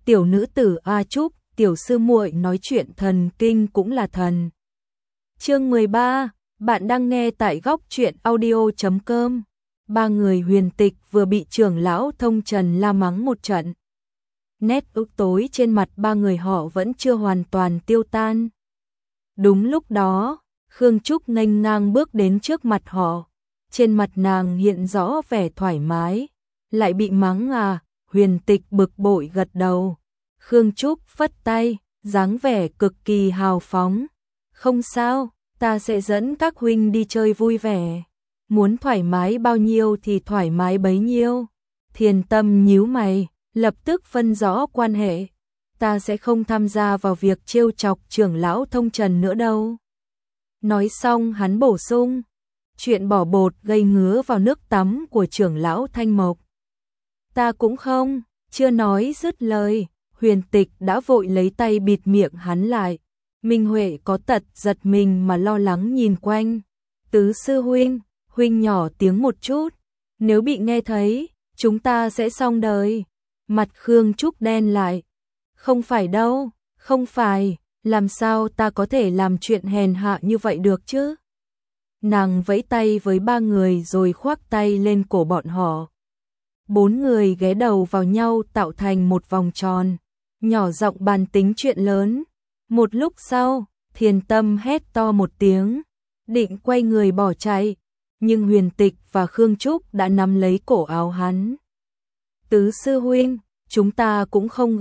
tiểu nữ tử A Trúc, tiểu sư muội nói chuyện thần kinh cũng là thần. Chương 13, bạn đang nghe tại góc truyện audio.com. Ba người Huyền Tịch vừa bị trưởng lão Thông Trần la mắng một trận. Nét ức tối trên mặt ba người họ vẫn chưa hoàn toàn tiêu tan. Đúng lúc đó, Khương Trúc nghênh ngang bước đến trước mặt họ. Trên mặt nàng hiện rõ vẻ thoải mái. Lại bị mắng à? Huyền Tịch bực bội gật đầu. Khương Trúc phất tay, dáng vẻ cực kỳ hào phóng. Không sao, ta sẽ dẫn các huynh đi chơi vui vẻ. Muốn thoải mái bao nhiêu thì thoải mái bấy nhiêu. Thiền Tâm nhíu mày, lập tức phân rõ quan hệ. Ta sẽ không tham gia vào việc trêu chọc trưởng lão Thông Trần nữa đâu. Nói xong hắn bổ sung, chuyện bỏ bột gây ngứa vào nước tắm của trưởng lão Thanh Mộc. Ta cũng không, chưa nói dứt lời, Huyền Tịch đã vội lấy tay bịt miệng hắn lại. Minh Huệ có tật giật mình mà lo lắng nhìn quanh. Tứ sư huynh, huynh nhỏ tiếng một chút, nếu bị nghe thấy, chúng ta sẽ xong đời. Mặt Khương Trúc đen lại. Không phải đâu, không phải, làm sao ta có thể làm chuyện hèn hạ như vậy được chứ? Nàng vẫy tay với ba người rồi khoác tay lên cổ bọn họ. Bốn người ghé đầu vào nhau tạo thành một vòng tròn, nhỏ giọng bàn tính chuyện lớn. Một lúc sau, Thiền Tâm hét to một tiếng, định quay người bỏ chạy, nhưng Huyền Tịch và Khương Trúc đã nắm lấy cổ áo hắn. Tứ sư huynh, chúng ta cũng không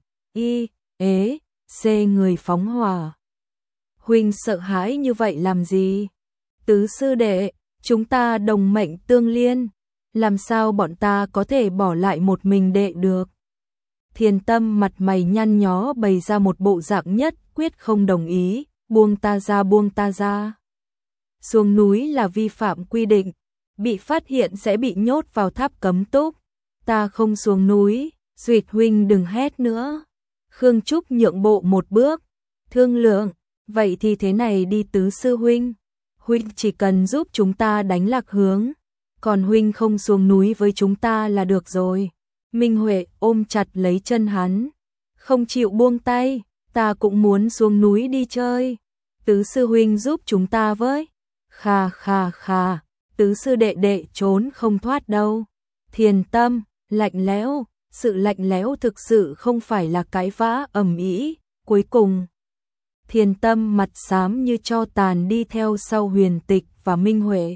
người phóng hỏa. Huynh sợ hãi như vậy làm gì? Tứ sư đệ, chúng ta đồng mệnh tương liên, làm sao bọn ta có thể bỏ lại một mình đệ được? Thiền Tâm mặt mày nhăn nhó bày ra một bộ dạng nhất quyết không đồng ý, buông ta ra, buông ta ra. Xuống núi là vi phạm quy định, bị phát hiện sẽ bị nhốt vào tháp cấm túc. Ta không xuống núi, Duyệt huynh đừng hét nữa. Khương Trúc nhượng bộ một bước, thương lượng, vậy thì thế này đi tứ sư huynh. Huynh chỉ cần giúp chúng ta đánh lạc hướng, còn huynh không xuống núi với chúng ta là được rồi. Minh Huệ ôm chặt lấy chân hắn, không chịu buông tay, ta cũng muốn xuống núi đi chơi. Tứ sư huynh giúp chúng ta với. Khà khà khà, tứ sư đệ đệ trốn không thoát đâu. Thiền Tâm, lạnh lẽo, sự lạnh lẽo thực sự không phải là cãi vã ầm ĩ. Cuối cùng, Thiền Tâm mặt xám như tro tàn đi theo sau Huyền Tịch và Minh Huệ.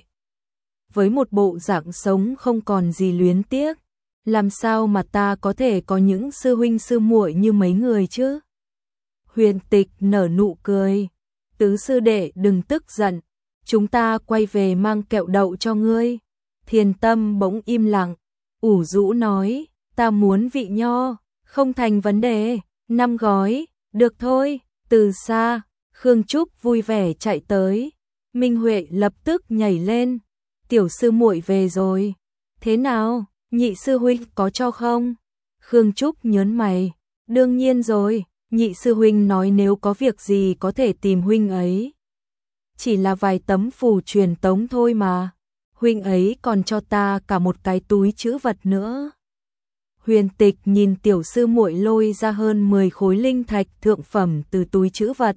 Với một bộ dạng sống không còn gì luyến tiếc, làm sao mà ta có thể có những sư huynh sư muội như mấy người chứ? Huyền Tịch nở nụ cười, tứ sư đệ đừng tức giận, chúng ta quay về mang kẹo đậu cho ngươi. Thiền Tâm bỗng im lặng, ủ rũ nói, ta muốn vị nho, không thành vấn đề, 5 gói, được thôi. Từ xa, Khương Trúc vui vẻ chạy tới, Minh Huệ lập tức nhảy lên, tiểu sư muội về rồi, thế nào, nhị sư huynh có cho không? Khương Trúc nhớn mày, đương nhiên rồi, nhị sư huynh nói nếu có việc gì có thể tìm huynh ấy. Chỉ là vài tấm phù truyền tống thôi mà, huynh ấy còn cho ta cả một cái túi trữ vật nữa. Huyền Tịch nhìn tiểu sư muội lôi ra hơn 10 khối linh thạch thượng phẩm từ túi trữ vật.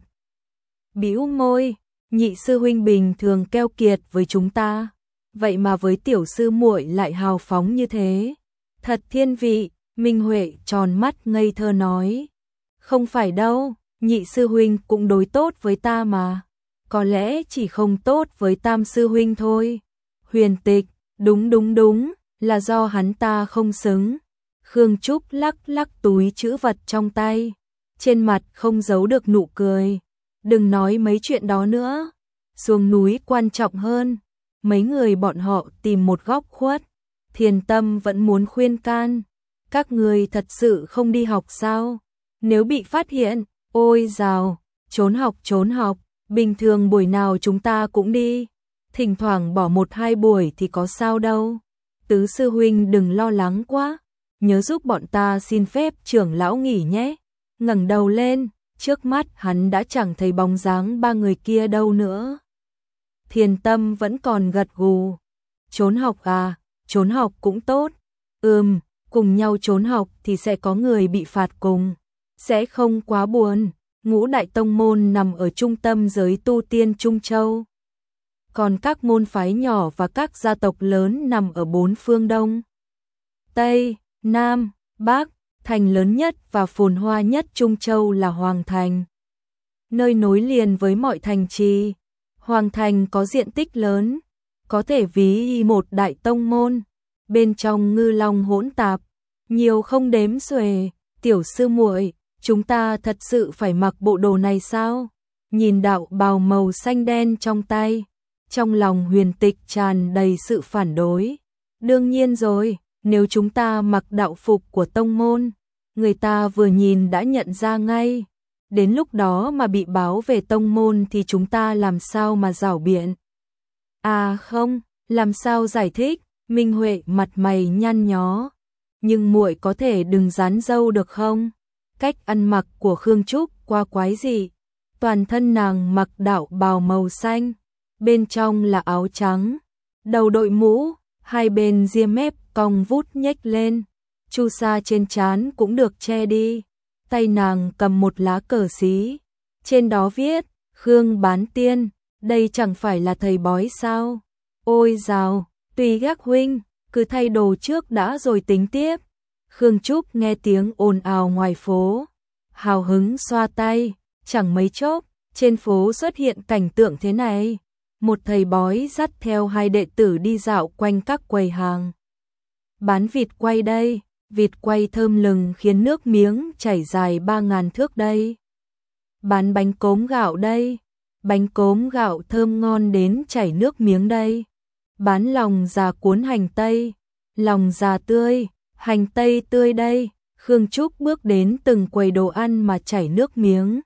Bĩu môi, nhị sư huynh bình thường keo kiệt với chúng ta, vậy mà với tiểu sư muội lại hào phóng như thế. Thật thiên vị, Minh Huệ tròn mắt ngây thơ nói. Không phải đâu, nhị sư huynh cũng đối tốt với ta mà. Có lẽ chỉ không tốt với tam sư huynh thôi. Huyền Tịch, đúng, là do hắn ta không xứng. Khương Trúc lắc lắc túi trữ vật trong tay, trên mặt không giấu được nụ cười. Đừng nói mấy chuyện đó nữa, xuống núi quan trọng hơn. Mấy người bọn họ tìm một góc khuất, Thiền Tâm vẫn muốn khuyên can. Các người thật sự không đi học sao? Nếu bị phát hiện, ôi dào, trốn học, bình thường buổi nào chúng ta cũng đi. Thỉnh thoảng bỏ 1-2 buổi thì có sao đâu. Tứ sư huynh đừng lo lắng quá. Nhớ giúp bọn ta xin phép trưởng lão nghỉ nhé. Ngẩng đầu lên, trước mắt hắn đã chẳng thấy bóng dáng ba người kia đâu nữa. Thiền Tâm vẫn còn gật gù. Trốn học à, trốn học cũng tốt. cùng nhau trốn học thì sẽ có người bị phạt cùng, sẽ không quá buồn. Ngũ đại tông môn nằm ở trung tâm giới tu tiên Trung Châu. Còn các môn phái nhỏ và các gia tộc lớn nằm ở bốn phương Đông, Tây, Nam, Bắc. Thành lớn nhất và phồn hoa nhất Trung Châu là Hoàng Thành, nơi nối liền với mọi thành trì. Hoàng Thành có diện tích lớn, có thể ví một đại tông môn, bên trong ngư long hỗn tạp, nhiều không đếm xuể. Tiểu sư muội, chúng ta thật sự phải mặc bộ đồ này sao? Nhìn đạo bào màu xanh đen trong tay, trong lòng Huyền Tịch tràn đầy sự phản đối. Đương nhiên rồi, nếu chúng ta mặc đạo phục của tông môn, người ta vừa nhìn đã nhận ra ngay. Đến lúc đó mà bị báo về tông môn thì chúng ta làm sao mà giảo biện? À không, làm sao giải thích? Minh Huệ mặt mày nhăn nhó. Nhưng muội có thể đừng dán râu được không? Cách ăn mặc của Khương Trúc quá quái dị. Toàn thân nàng mặc đạo bào màu xanh, bên trong là áo trắng, đầu đội mũ, hai bên ria mép cong vút nhếch lên, chu sa trên trán cũng được che đi. Tay nàng cầm một lá cờ xí, trên đó viết Khương Bán Tiên, đây chẳng phải là thầy bói sao? Ôi dào, tùy các huynh, cứ thay đồ trước đã rồi tính tiếp. Khương Trúc nghe tiếng ồn ào ngoài phố, hào hứng xoa tay, chẳng mấy chốc, trên phố xuất hiện cảnh tượng thế này. Một thầy bói dắt theo hai đệ tử đi dạo quanh các quầy hàng. Bán vịt quay đây, vịt quay thơm lừng khiến nước miếng chảy dài 3.000 thước đây. Bán bánh cốm gạo đây, bánh cốm gạo thơm ngon đến chảy nước miếng đây. Bán lòng già cuốn hành tây, lòng già tươi, hành tây tươi đây. Khương Trúc bước đến từng quầy đồ ăn mà chảy nước miếng,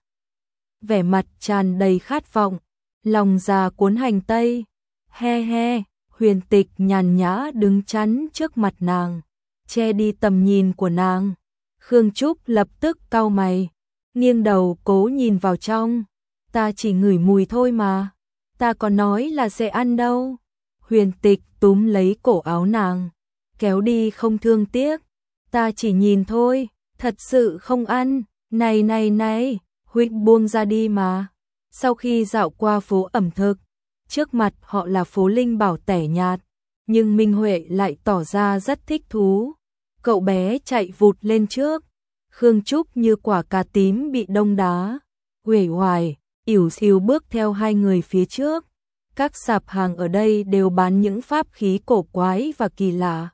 vẻ mặt tràn đầy khát vọng. Lòng già cuốn hành tây, he he. Huyền Tịch nhàn nhã đứng chắn trước mặt nàng, che đi tầm nhìn của nàng. Khương Trúc lập tức cau mày, nghiêng đầu cố nhìn vào trong. Ta chỉ ngửi mùi thôi mà, ta có nói là sẽ ăn đâu. Huyền Tịch túm lấy cổ áo nàng, kéo đi không thương tiếc. Ta chỉ nhìn thôi, thật sự không ăn. Này này này, huynh buông ra đi mà. Sau khi dạo qua phố ẩm thực, trước mặt họ là phố Linh Bảo tẻ nhạt, nhưng Minh Huệ lại tỏ ra rất thích thú. Cậu bé chạy vụt lên trước, Khương Trúc như quả cà tím bị đông đá, uể oải, ỉu xìu bước theo hai người phía trước. Các sạp hàng ở đây đều bán những pháp khí cổ quái và kỳ lạ.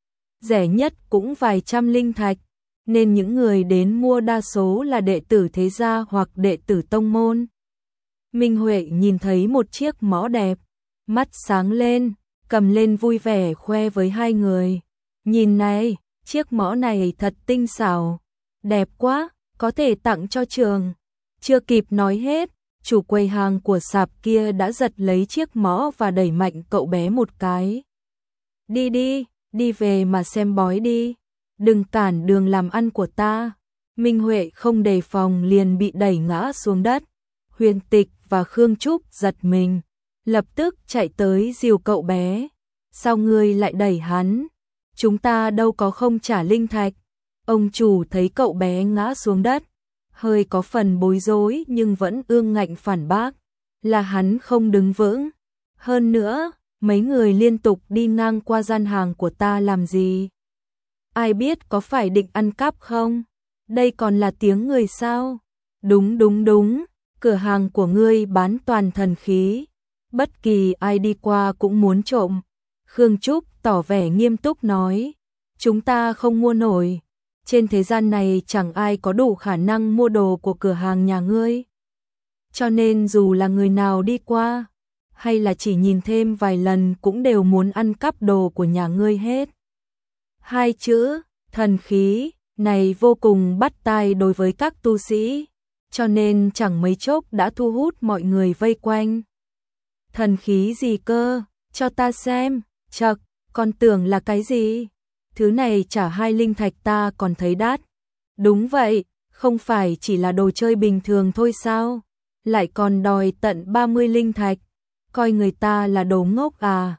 Rẻ nhất cũng vài trăm linh thạch, nên những người đến mua đa số là đệ tử thế gia hoặc đệ tử tông môn. Minh Huệ nhìn thấy một chiếc mõ đẹp, mắt sáng lên, cầm lên vui vẻ khoe với hai người. Nhìn này, chiếc mõ này thật tinh xảo, đẹp quá, có thể tặng cho trường. Chưa kịp nói hết, chủ quầy hàng của sạp kia đã giật lấy chiếc mõ và đẩy mạnh cậu bé một cái. Đi đi, đi về mà xem bói đi, đừng cản đường làm ăn của ta. Minh Huệ không đề phòng liền bị đẩy ngã xuống đất. Huyền Tịch và Khương Trúc giật mình, lập tức chạy tới dìu cậu bé. Sao ngươi lại đẩy hắn? Chúng ta đâu có không trả linh thạch. Ông chủ thấy cậu bé ngã xuống đất, hơi có phần bối rối nhưng vẫn ương ngạnh phản bác, là hắn không đứng vững. Hơn nữa, mấy người liên tục đi ngang qua gian hàng của ta làm gì? Ai biết có phải định ăn cắp không? Đây còn là tiếng người sao? Đúng đúng đúng, cửa hàng của ngươi bán toàn thần khí, bất kỳ ai đi qua cũng muốn trộm. Khương Trúc tỏ vẻ nghiêm túc nói, chúng ta không mua nổi. Trên thế gian này chẳng ai có đủ khả năng mua đồ của cửa hàng nhà ngươi. Cho nên dù là người nào đi qua, hay là chỉ nhìn thêm vài lần cũng đều muốn ăn cắp đồ của nhà ngươi hết. Hai chữ, thần khí, này vô cùng bắt tai đối với các tu sĩ, cho nên chẳng mấy chốc đã thu hút mọi người vây quanh. Thần khí gì cơ, cho ta xem, chậc, con tưởng là cái gì? Thứ này trả 2 linh thạch ta còn thấy đắt. Đúng vậy, không phải chỉ là đồ chơi bình thường thôi sao? Lại còn đòi tận 30 linh thạch, coi người ta là đồ ngốc à?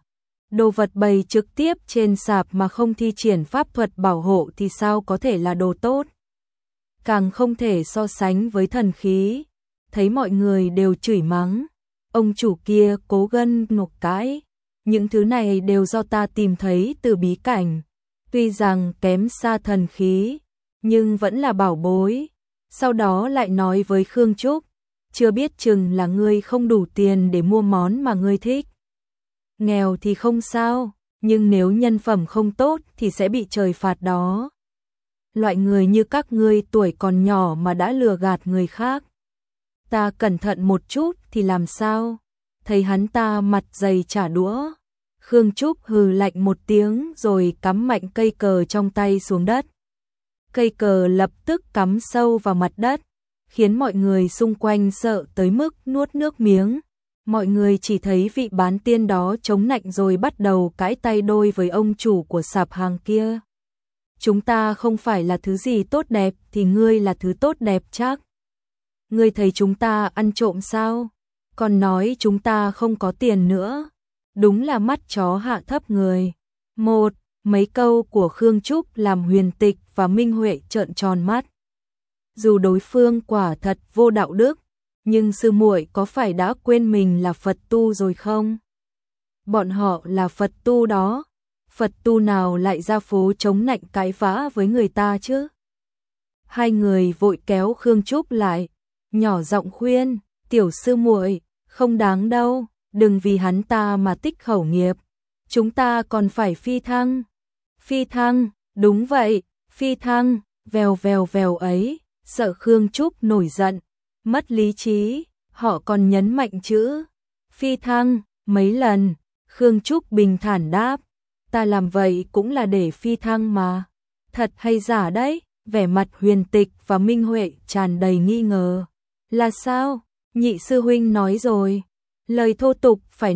Đồ vật bày trực tiếp trên sạp mà không thi triển pháp thuật bảo hộ thì sao có thể là đồ tốt. Càng không thể so sánh với thần khí. Thấy mọi người đều chửi mắng. Ông chủ kia cố gân ngục cãi. Những thứ này đều do ta tìm thấy từ bí cảnh. Tuy rằng kém xa thần khí, nhưng vẫn là bảo bối. Sau đó lại nói với Khương Trúc, chưa biết chừng là ngươi không đủ tiền để mua món mà ngươi thích. Nghèo thì không sao, nhưng nếu nhân phẩm không tốt thì sẽ bị trời phạt đó. Loại người như các ngươi tuổi còn nhỏ mà đã lừa gạt người khác. Ta cẩn thận một chút thì làm sao? Thấy hắn ta mặt dày trả đũa. Khương Trúc hừ lạnh một tiếng rồi cắm mạnh cây cờ trong tay xuống đất. Cây cờ lập tức cắm sâu vào mặt đất, khiến mọi người xung quanh sợ tới mức nuốt nước miếng. Mọi người chỉ thấy vị bán tiên đó chống nạnh rồi bắt đầu cãi tay đôi với ông chủ của sạp hàng kia. Chúng ta không phải là thứ gì tốt đẹp thì ngươi là thứ tốt đẹp chắc. Ngươi thấy chúng ta ăn trộm sao? Còn nói chúng ta không có tiền nữa. Đúng là mắt chó hạ thấp người. Mấy câu của Khương Trúc làm Huyền Tịch và Minh Huệ trợn tròn mắt. Dù đối phương quả thật vô đạo đức, nhưng sư muội có phải đã quên mình là Phật tu rồi không? Bọn họ là Phật tu đó. Phật tu nào lại ra phố chống nạnh cãi vã với người ta chứ? Hai người vội kéo Khương Trúc lại, nhỏ giọng khuyên, tiểu sư muội, không đáng đâu, đừng vì hắn ta mà tích khẩu nghiệp. Chúng ta còn phải phi thăng. Phi thăng, đúng vậy, phi thăng, vèo vèo vèo ấy, sợ Khương Trúc nổi giận, mất lý trí, họ còn nhấn mạnh chữ phi thăng mấy lần. Khương Trúc bình thản đáp, ta làm vậy cũng là để phi thăng mà. Thật hay giả đấy? Vẻ mặt Huyền Tịch và Minh Huệ tràn đầy nghi ngờ. Là sao? Nhị sư huynh nói rồi, lời thô tục phải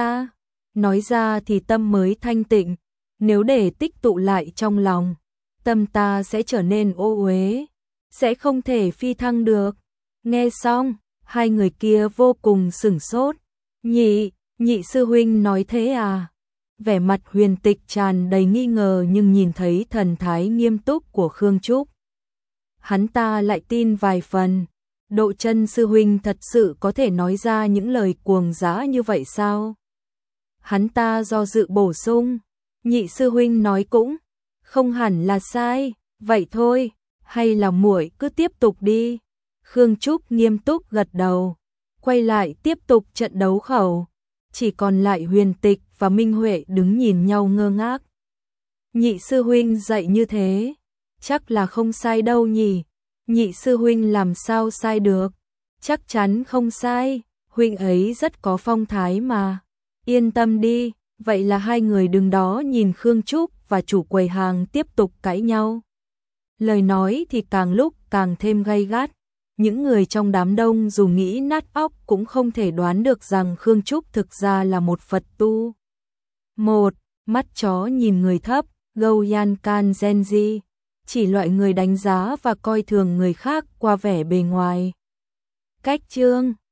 nói ra thì tâm mới thanh tịnh, nếu để tích tụ lại trong lòng, tâm ta sẽ trở nên ô uế, sẽ không thể phi thăng được. Nghe xong, hai người kia vô cùng sửng sốt. Nhị sư huynh nói thế à? Vẻ mặt Huyền Tịch tràn đầy nghi ngờ nhưng nhìn thấy thần thái nghiêm túc của Khương Trúc, hắn ta lại tin vài phần. Độ Chân sư huynh thật sự có thể nói ra những lời cuồng dã như vậy sao? Hắn ta do dự bổ sung, nhị sư huynh nói cũng không hẳn là sai, vậy thôi, hay là muội cứ tiếp tục đi. Khương Trúc nghiêm túc gật đầu, quay lại tiếp tục trận đấu khẩu. Chỉ còn lại Huyền Tịch và Minh Huệ đứng nhìn nhau ngơ ngác. Nhị sư huynh dạy như thế, chắc là không sai đâu nhỉ? Nhị sư huynh làm sao sai được? Chắc chắn không sai, huynh ấy rất có phong thái mà. Yên tâm đi, vậy là hai người đứng đó nhìn Khương Trúc và chủ quầy hàng tiếp tục cãi nhau. Lời nói thì càng lúc càng thêm gay gắt. Những người trong đám đông dù nghĩ nát óc cũng không thể đoán được rằng Khương Trúc thực ra là một Phật tu. Mắt chó nhìn người thấp, Goyan Kan Genji, chỉ loại người đánh giá và coi thường người khác qua vẻ bề ngoài. Cách chương